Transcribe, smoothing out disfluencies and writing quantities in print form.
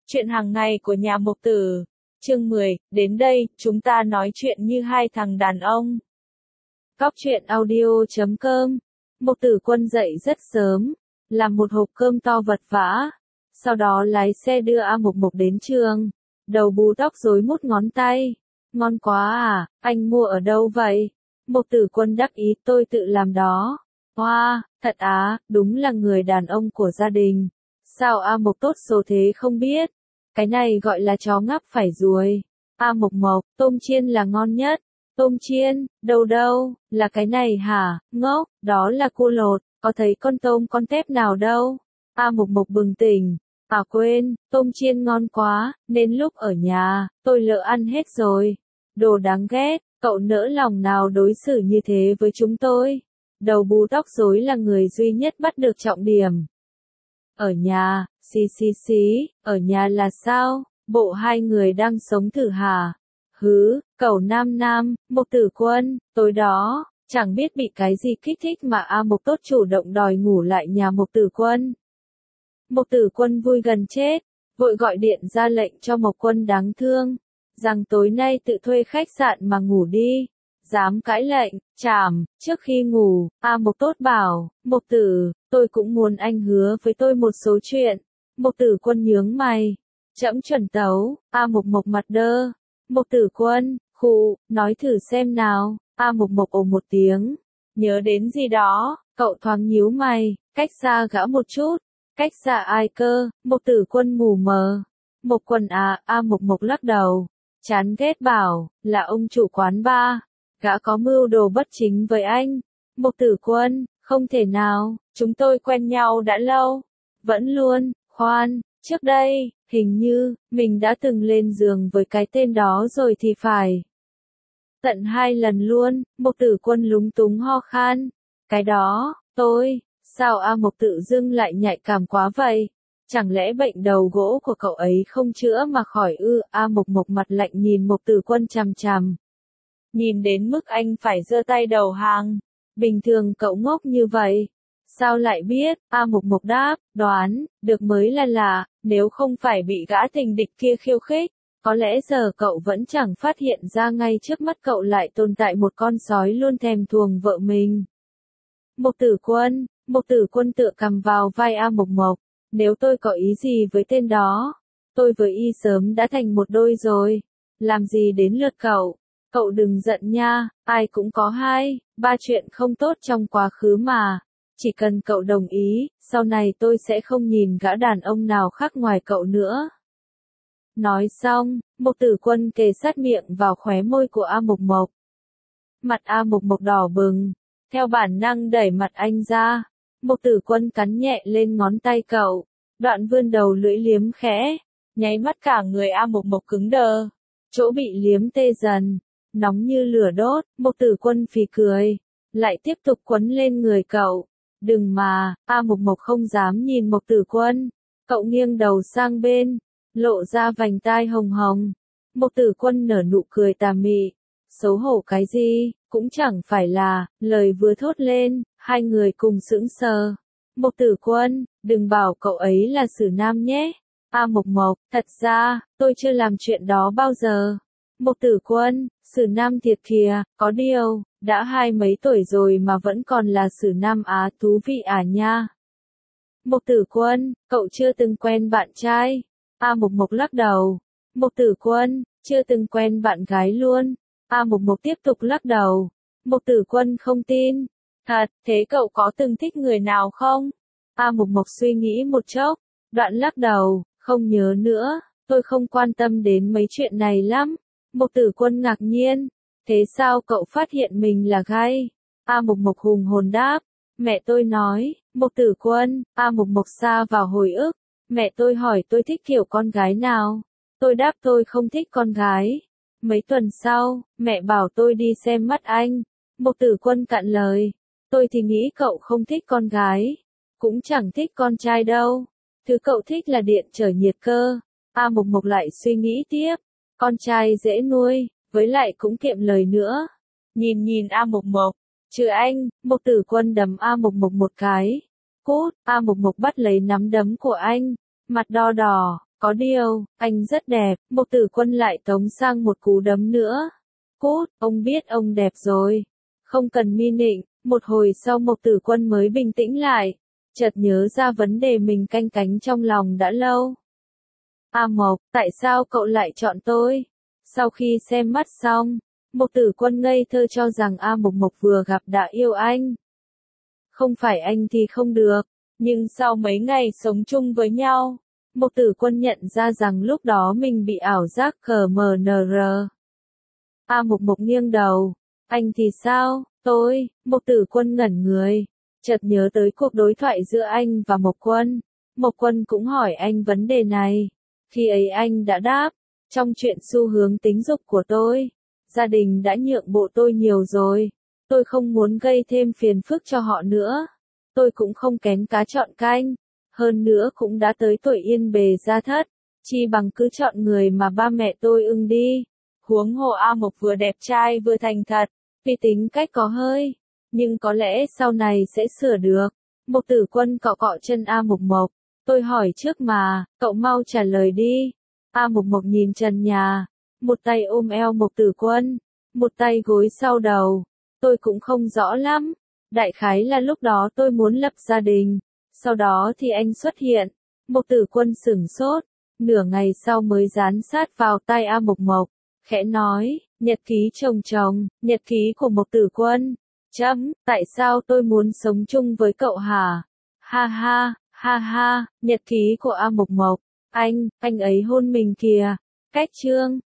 Chuyện hàng ngày của nhà Mộc Tử. Chương 10, đến đây, chúng ta nói chuyện như hai thằng đàn ông. Cóc truyện audio.com. Mộc Tử Quân dậy rất sớm, làm một hộp cơm to vật vã, sau đó lái xe đưa A Mộc Mộc đến trường. Đầu bù tóc rối mút ngón tay. Ngon quá à, anh mua ở đâu vậy? Mộc Tử Quân đắc ý, tôi tự làm đó. Hoa, thật á, đúng là người đàn ông của gia đình. Sao A Mộc tốt số thế không biết? Cái này gọi là chó ngáp phải ruồi. A Mộc Mộc, tôm chiên là ngon nhất. Tôm chiên, đâu đâu, là cái này hả, ngốc, đó là cua lột, có thấy con tôm con tép nào đâu. A Mộc Mộc bừng tỉnh, à quên, tôm chiên ngon quá, nên lúc ở nhà, tôi lỡ ăn hết rồi. Đồ đáng ghét, cậu nỡ lòng nào đối xử như thế với chúng tôi. Đầu bù tóc rối là người duy nhất bắt được trọng điểm. Ở nhà, ở nhà là sao? Bộ hai người đang sống thử hả? Hứ, cậu Nam Nam, Mộc Tử Quân, tối đó, chẳng biết bị cái gì kích thích mà A Mộc tốt chủ động đòi ngủ lại nhà Mộc Tử Quân. Mộc Tử Quân vui gần chết, vội gọi điện ra lệnh cho Mộc Quân đáng thương, rằng tối nay tự thuê khách sạn mà ngủ đi. Dám cãi lệnh, chảm, trước khi ngủ, A Mộc tốt bảo, Mộc Tử, tôi cũng muốn anh hứa với tôi một số chuyện. Mộc Tử Quân nhướng mày, trẫm chuẩn tấu. A Mộc Mộc mặt đơ. Mộc Tử Quân, khụ, nói thử xem nào. A Mộc Mộc ồ một tiếng, nhớ đến gì đó, cậu thoáng nhíu mày, cách xa gã một chút. Cách xa ai cơ? Mộc Tử Quân mù mờ. Mộc Quân à? A Mộc Mộc lắc đầu, chán ghét bảo, là ông chủ quán bar. Gã có mưu đồ bất chính với anh. Mộc Tử Quân, không thể nào, chúng tôi quen nhau đã lâu. Vẫn luôn, khoan, trước đây, hình như, mình đã từng lên giường với cái tên đó rồi thì phải. Tận 2 lần luôn. Mộc Tử Quân lúng túng ho khan. Cái đó, sao A Mộc tự dưng lại nhạy cảm quá vậy? Chẳng lẽ bệnh đầu gỗ của cậu ấy không chữa mà khỏi ư? A Mộc Mộc mặt lạnh nhìn Mộc Tử Quân chằm chằm. Nhìn đến mức anh phải giơ tay đầu hàng. Bình thường cậu ngốc như vậy. Sao lại biết? A Mộc Mộc đáp, đoán, được mới là lạ, nếu không phải bị gã tình địch kia khiêu khích, có lẽ giờ cậu vẫn chẳng phát hiện ra ngay trước mắt cậu lại tồn tại một con sói luôn thèm thuồng vợ mình. Mộc Tử Quân tựa cằm vào vai A Mộc Mộc, nếu tôi có ý gì với tên đó, tôi với y sớm đã thành một đôi rồi, làm gì đến lượt cậu. Cậu đừng giận nha, ai cũng có 2, 3 chuyện không tốt trong quá khứ mà. Chỉ cần cậu đồng ý, sau này tôi sẽ không nhìn gã đàn ông nào khác ngoài cậu nữa. Nói xong, Mộc Tử Quân kề sát miệng vào khóe môi của A Mộc Mộc. Mặt A Mộc Mộc đỏ bừng, theo bản năng đẩy mặt anh ra. Mộc Tử Quân cắn nhẹ lên ngón tay cậu, đoạn vươn đầu lưỡi liếm khẽ, nháy mắt cả người A Mộc Mộc cứng đờ. Chỗ bị liếm tê dần, nóng như lửa đốt. Mộc Tử Quân phì cười, lại tiếp tục quấn lên người cậu. Đừng mà. A Mộc Mộc không dám nhìn Mộc Tử Quân. Cậu nghiêng đầu sang bên, lộ ra vành tai hồng hồng. Mộc Tử Quân nở nụ cười tà mị. Xấu hổ cái gì, cũng chẳng phải là, lời vừa thốt lên, hai người cùng sững sờ. Mộc Tử Quân, đừng bảo cậu ấy là xử nam nhé. A Mộc Mộc, thật ra, tôi chưa làm chuyện đó bao giờ. Mộc Tử Quân, xử nam thiệt kìa, có điều, đã 20 mấy tuổi rồi mà vẫn còn là xử nam á, thú vị à nha. Mộc Tử Quân, cậu chưa từng quen bạn trai. A Mộc Mộc lắc đầu. Mộc Tử Quân, chưa từng quen bạn gái luôn. A Mộc Mộc tiếp tục lắc đầu. Mộc Tử Quân không tin. Thật, thế cậu có từng thích người nào không? A Mộc Mộc suy nghĩ một chốc, đoạn lắc đầu, không nhớ nữa, tôi không quan tâm đến mấy chuyện này lắm. Mộc Tử Quân ngạc nhiên. Thế sao cậu phát hiện mình là gay? A Mộc Mộc hùng hồn đáp. Mẹ tôi nói. Mộc Tử Quân. A Mộc Mộc sa vào hồi ức. Mẹ tôi hỏi tôi thích kiểu con gái nào. Tôi đáp tôi không thích con gái. Mấy tuần sau, mẹ bảo tôi đi xem mắt anh. Mộc Tử Quân cạn lời. Tôi thì nghĩ cậu không thích con gái. Cũng chẳng thích con trai đâu. Thứ cậu thích là điện trở nhiệt cơ. A Mộc Mộc lại suy nghĩ tiếp. Con trai dễ nuôi, với lại cũng kiệm lời nữa. Nhìn A Mộc Mộc. Trừ anh. Mộc Tử Quân đấm A Mộc Mộc một cái. Cút. A Mộc Mộc bắt lấy nắm đấm của anh. Mặt đỏ đỏ, Có điều, anh rất đẹp, Mộc Tử Quân lại tống sang một cú đấm nữa. Cút, ông biết ông đẹp rồi. Không cần mi nịnh, một hồi sau Mộc Tử Quân mới bình tĩnh lại, chợt nhớ ra vấn đề mình canh cánh trong lòng đã lâu. A Mộc, tại sao cậu lại chọn tôi? Sau khi xem mắt xong, Mộc Tử Quân ngây thơ cho rằng A Mộc Mộc vừa gặp đã yêu anh. Không phải anh thì không được, nhưng sau mấy ngày sống chung với nhau, Mộc Tử Quân nhận ra rằng lúc đó mình bị ảo giác CMNR. A Mộc Mộc nghiêng đầu, anh thì sao? Tôi, Mộc Tử Quân ngẩn người, chợt nhớ tới cuộc đối thoại giữa anh và Mộc Quân. Mộc Quân cũng hỏi anh vấn đề này. Khi ấy anh đã đáp, trong chuyện xu hướng tính dục của tôi, gia đình đã nhượng bộ tôi nhiều rồi. Tôi không muốn gây thêm phiền phức cho họ nữa. Tôi cũng không kén cá chọn canh. Hơn nữa cũng đã tới tuổi yên bề gia thất. Chi bằng cứ chọn người mà ba mẹ tôi ưng đi. Huống hồ A Mộc vừa đẹp trai vừa thành thật. Tuy tính cách có hơi, nhưng có lẽ sau này sẽ sửa được. Mộc Tử Quân cọ cọ chân A Mộc Mộc. Tôi hỏi trước mà, cậu mau trả lời đi. A Mộc Mộc nhìn trần nhà, một tay ôm eo Mộc Tử Quân, một tay gối sau đầu. Tôi cũng không rõ lắm. Đại khái là lúc đó tôi muốn lập gia đình. Sau đó thì anh xuất hiện. Mộc Tử Quân sửng sốt. Nửa ngày sau mới dán sát vào tay A Mộc Mộc. Khẽ nói, nhật ký chồng, nhật ký của Mộc Tử Quân. Tại sao tôi muốn sống chung với cậu hả? Ha ha, nhật ký của A Mộc Mộc. Anh ấy hôn mình kìa. Cách chương.